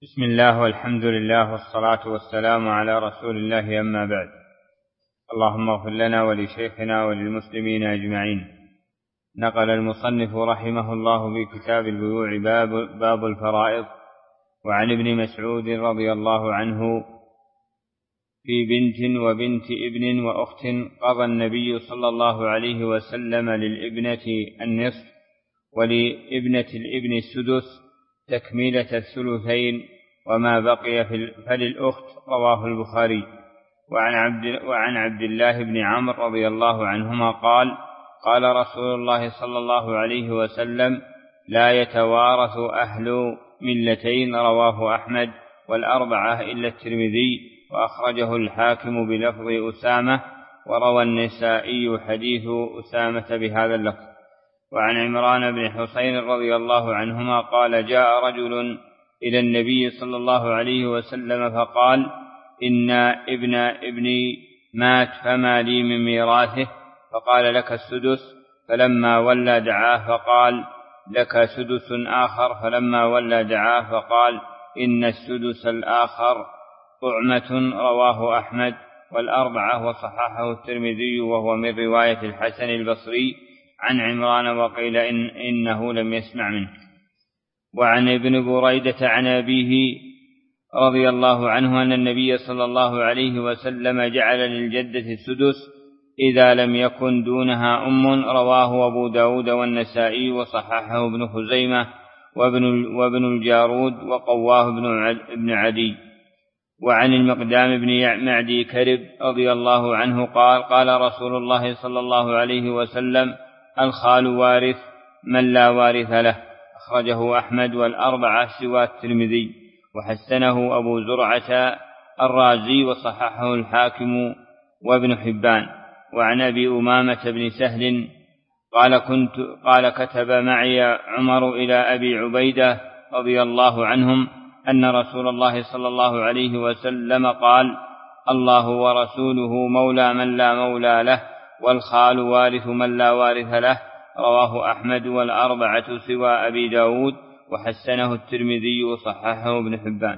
بسم الله والحمد لله والصلاة والسلام على رسول الله، أما بعد. اللهم اغفر لنا ولشيخنا وللمسلمين أجمعين. نقل المصنف رحمه الله في كتاب البيوع باب الفرائض، وعن ابن مسعود رضي الله عنه في بنت وبنت ابن وأخت قضى النبي صلى الله عليه وسلم للابنة النصف ولابنة الابن السدس تكملة الثلثين، وما بقي فللأخت. رواه البخاري. وعن عبد الله بن عمرو رضي الله عنهما قال: قال رسول الله صلى الله عليه وسلم: لا يتوارث أهل ملتين. رواه أحمد والأربعة إلا الترمذي، وأخرجه الحاكم بلفظ أسامة، وروى النسائي حديث أسامة بهذا اللفظ. وعن عمران بن حسين رضي الله عنهما قال: جاء رجل إلى النبي صلى الله عليه وسلم فقال: إن ابن ابني مات فما لي من ميراثه؟ فقال: لك السدس. فلما ولى دعاه فقال: لك سدس آخر. فلما ولى دعاه فقال: إن السدس الآخر طعمة. رواه أحمد والأربعة، وصححه الترمذي، وهو من رواية الحسن البصري عن عمران، وقيل إنه لم يسمع منه. وعن ابن بريدة عن أبيه رضي الله عنه أن النبي صلى الله عليه وسلم جعل للجدة السدس إذا لم يكن دونها أم. رواه أبو داود والنسائي، وصححه ابن خزيمة وابن الجارود، وقواه ابن عدي. وعن المقدام بن معدي كرب رضي الله عنه قال: قال رسول الله صلى الله عليه وسلم: الخال وارث من لا وارث له. أخرجه أحمد والأربعة سوى الترمذي، وحسنه أبو زرعة الرازي، وصححه الحاكم وابن حبان. وعن أبي أمامة بن سهل قال: كتب معي عمر إلى أبي عبيدة رضي الله عنهم أن رسول الله صلى الله عليه وسلم قال: الله ورسوله مولى من لا مولى له، والخال وارث من لا وارث له. رواه أحمد والأربعة سوى أبي داود، وحسنه الترمذي، وصححه ابن حبان.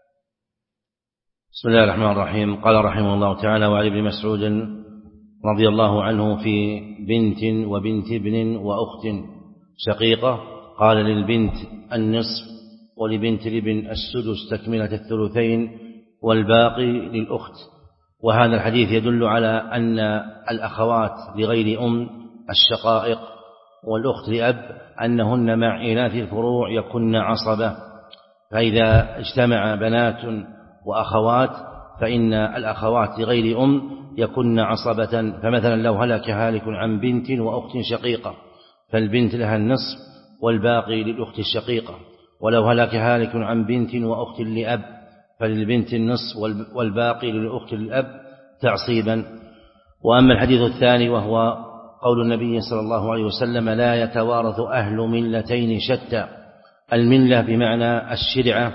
بسم الله الرحمن الرحيم. قال رحمه الله تعالى: وعن ابن مسعود رضي الله عنه في بنت وبنت ابن وأخت شقيقة قال: للبنت النصف ولبنت الابن السدس تكملة الثلثين، والباقي للأخت. وهذا الحديث يدل على أن الأخوات لغير أم الشقائق والأخت لأب أنهن مع إناث الفروع يكن عصبة، فإذا اجتمع بنات وأخوات فإن الأخوات لغير أم يكن عصبة. فمثلا لو هلك هالك عن بنت وأخت شقيقة فالبنت لها النصف والباقي للأخت الشقيقة، ولو هلك هالك عن بنت وأخت لأب فللبنت النصف والباقي للأخت للأب تعصيبا. وأما الحديث الثاني وهو قول النبي صلى الله عليه وسلم: لا يتوارث أهل ملتين شتى. الملة بمعنى الشرعة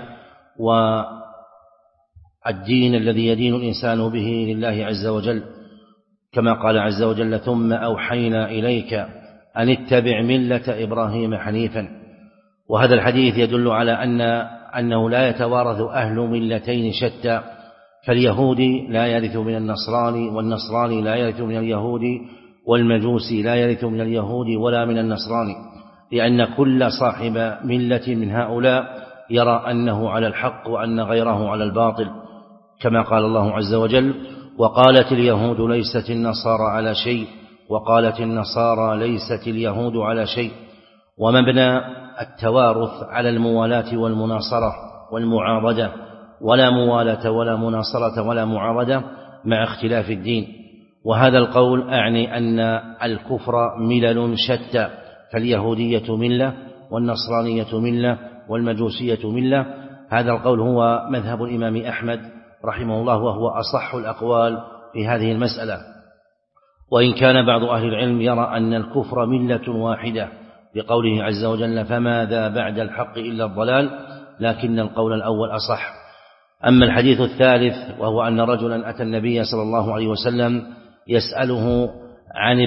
والدين الذي يدين الإنسان به لله عز وجل، كما قال عز وجل: ثم أوحينا إليك أن اتبع ملة إبراهيم حنيفا. وهذا الحديث يدل على أنه لا يتوارث أهل ملتين شتى، فاليهودي لا يرث من النصراني، والنصراني لا يرث من اليهودي، والمجوسي لا يرث من اليهود ولا من النصراني، لأن كل صاحب ملة من هؤلاء يرى أنه على الحق وأن غيره على الباطل، كما قال الله عز وجل: وقالت اليهود ليست النصارى على شيء، وقالت النصارى ليست اليهود على شيء. ومبنى التوارث على الموالاة والمناصرة والمعاضدة، ولا موالاة ولا مناصرة ولا معاضدة مع اختلاف الدين. وهذا القول أعني أن الكفر ملل شتى، فاليهودية ملة، والنصرانية ملة، والمجوسية ملة. هذا القول هو مذهب الإمام أحمد رحمه الله، وهو أصح الأقوال في هذه المسألة. وإن كان بعض أهل العلم يرى أن الكفر ملة واحدة بقوله عز وجل: فماذا بعد الحق إلا الضلال، لكن القول الأول أصح. أما الحديث الثالث وهو أن رجلا أتى النبي صلى الله عليه وسلم يسأله عن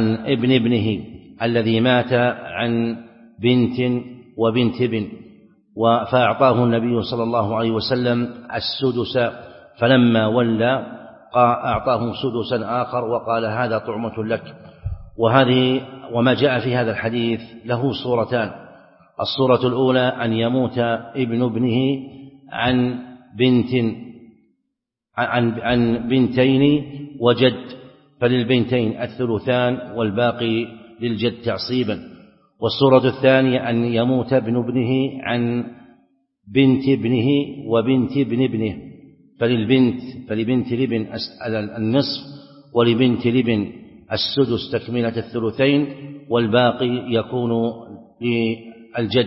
ابن ابنه الذي مات عن بنت وبنت ابن، فأعطاه النبي صلى الله عليه وسلم السدس، فلما ولى أعطاه سدسا آخر وقال هذا طعمة لك. وما جاء في هذا الحديث له صورتان: الصورة الأولى أن يموت ابن ابنه عن بنتين وجد، فللبنتين الثلثان والباقي للجد تعصيبا. والصورة الثانية أن يموت ابن ابنه عن بنت ابنه وبنت ابن ابنه، فلبنت الابن النصف ولبنت الابن السدس تكملة الثلثين، والباقي يكون للجد.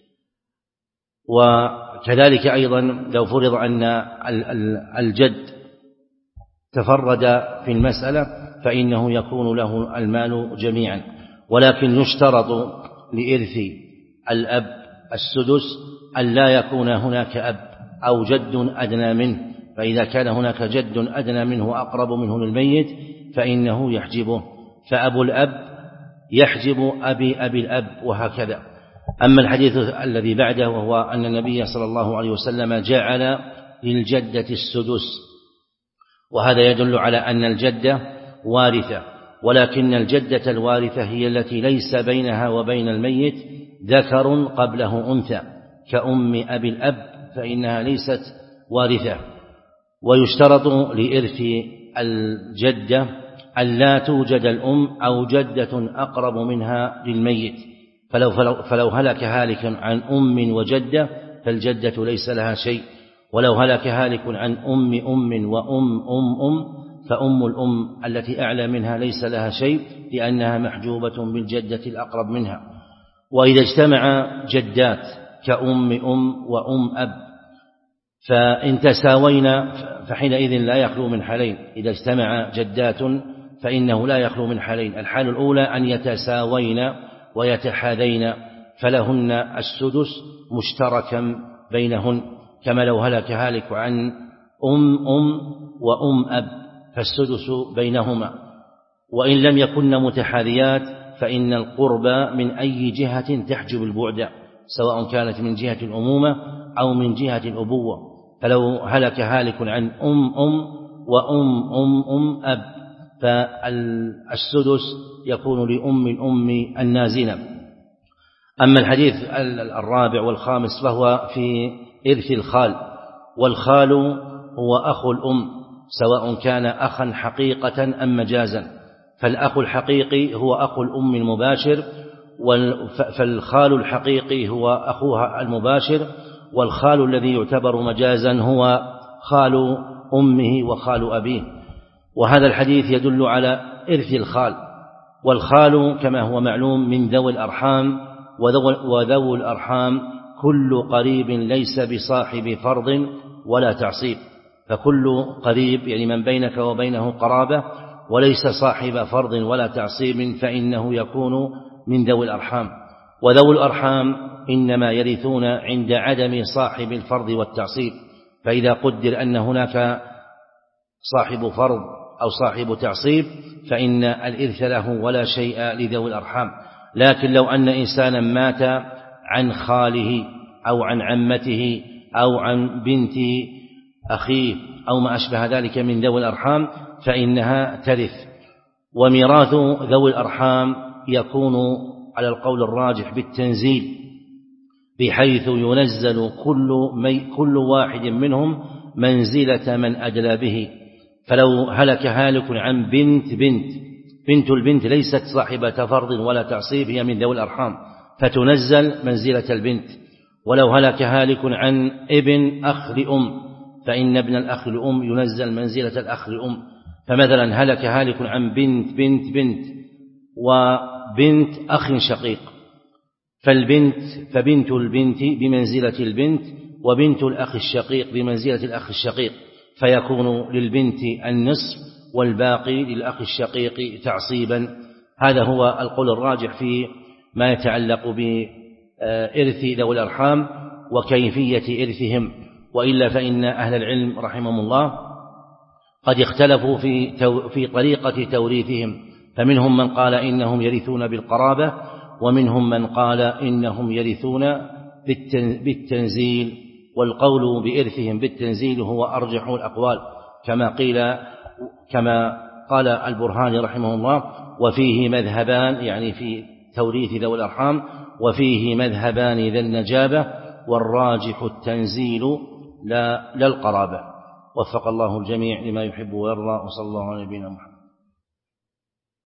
وكذلك أيضا لو فرض أن الجد تفرد في المسألة فإنه يكون له المال جميعا، ولكن يشترط لإرث الأب السدس أن لا يكون هناك أب أو جد أدنى منه، فإذا كان هناك جد أدنى منه أقرب منه للميت فإنه يحجبه، فأبو الأب يحجب أبي الأب وهكذا. أما الحديث الذي بعده وهو أن النبي صلى الله عليه وسلم جعل للجدة السدس، وهذا يدل على أن الجدة وارثة، ولكن الجدة الوارثة هي التي ليس بينها وبين الميت ذكر قبله أنثى كأم أبي الأب، فإنها ليست وارثة. ويشترط لإرث الجدة أن لا توجد الأم أو جدة أقرب منها للميت، فلو هلك هالك عن أم وجدة فالجدة ليس لها شيء، ولو هلك هالك عن أم وأم فأم الأم التي أعلى منها ليس لها شيء، لأنها محجوبة بالجدة الأقرب منها. وإذا اجتمع جدات كأم وأم أب فإن تساوينا فحينئذ لا يخلو من حالين. إذا اجتمع جدات فإنه لا يخلو من حالين: الحال الأولى أن يتساوين ويتحاذين فلهن السدس مشتركا بينهن، كما لو هلك هالك عن أم وأم أب فالسدس بينهما. وإن لم يكن متحاذيات فإن القرب من أي جهة تحجب البعد، سواء كانت من جهة الأمومة أو من جهة الأبوة، فلو هلك هالك عن أم وأم أب فالسدس يكون لأم الأم النازلة. أما الحديث الرابع والخامس فهو في إرث الخال، والخال هو أخو الأم سواء كان أخا حقيقة أم مجازا، فالأخ الحقيقي هو أخو الأم المباشر، فالخال الحقيقي هو أخوها المباشر، والخال الذي يعتبر مجازا هو خال أمه وخال أبيه. وهذا الحديث يدل على إرث الخال، والخال كما هو معلوم من ذوي الأرحام، وذوي الأرحام كل قريب ليس بصاحب فرض ولا تعصيب، فكل قريب يعني من بينك وبينه قرابة وليس صاحب فرض ولا تعصيب فإنه يكون من ذوي الأرحام. وذوي الأرحام إنما يرثون عند عدم صاحب الفرض والتعصيب، فإذا قدر أن هناك صاحب فرض أو صاحب تعصيب فإن الإرث له ولا شيء لذوي الأرحام. لكن لو أن إنسانا مات عن خاله أو عن عمته أو عن بنت أخيه أو ما أشبه ذلك من ذوي الأرحام فإنها ترث. وميراث ذوي الأرحام يكون على القول الراجح بالتنزيل، بحيث ينزل كل واحد منهم منزلة من أدلى به. فلو هلك هالك عن بنت البنت ليست صاحبة فرض ولا تعصيب، هي من ذوي الأرحام فتنزل منزلة البنت. ولو هلك هالك عن ابن أخ لأم فإن ابن الأخ لأم ينزل منزلة الأخ لأم. فمثلا هلك هالك عن بنت وبنت أخ شقيق، فبنت البنت بمنزلة البنت، وبنت الأخ الشقيق بمنزلة الأخ الشقيق، فيكون للبنت النصف والباقي للأخ الشقيق تعصيبا. هذا هو القول الراجح في ما يتعلق بإرث ذوي الأرحام وكيفية إرثهم. وإلا فإن أهل العلم رحمهم الله قد اختلفوا في طريقة توريثهم، فمنهم من قال إنهم يرثون بالقرابة، ومنهم من قال إنهم يرثون بالتنزيل، والقول بإرثهم بالتنزيل هو أرجح الأقوال كما قال البرهاني رحمه الله: وفيه مذهبان، يعني في توريث ذوي الأرحام، وفيه مذهبان ذا النجابة، والراجح التنزيل لا القرابة. وفق الله الجميع لما يحب ويرضى، وصلى الله على نبينا محمد.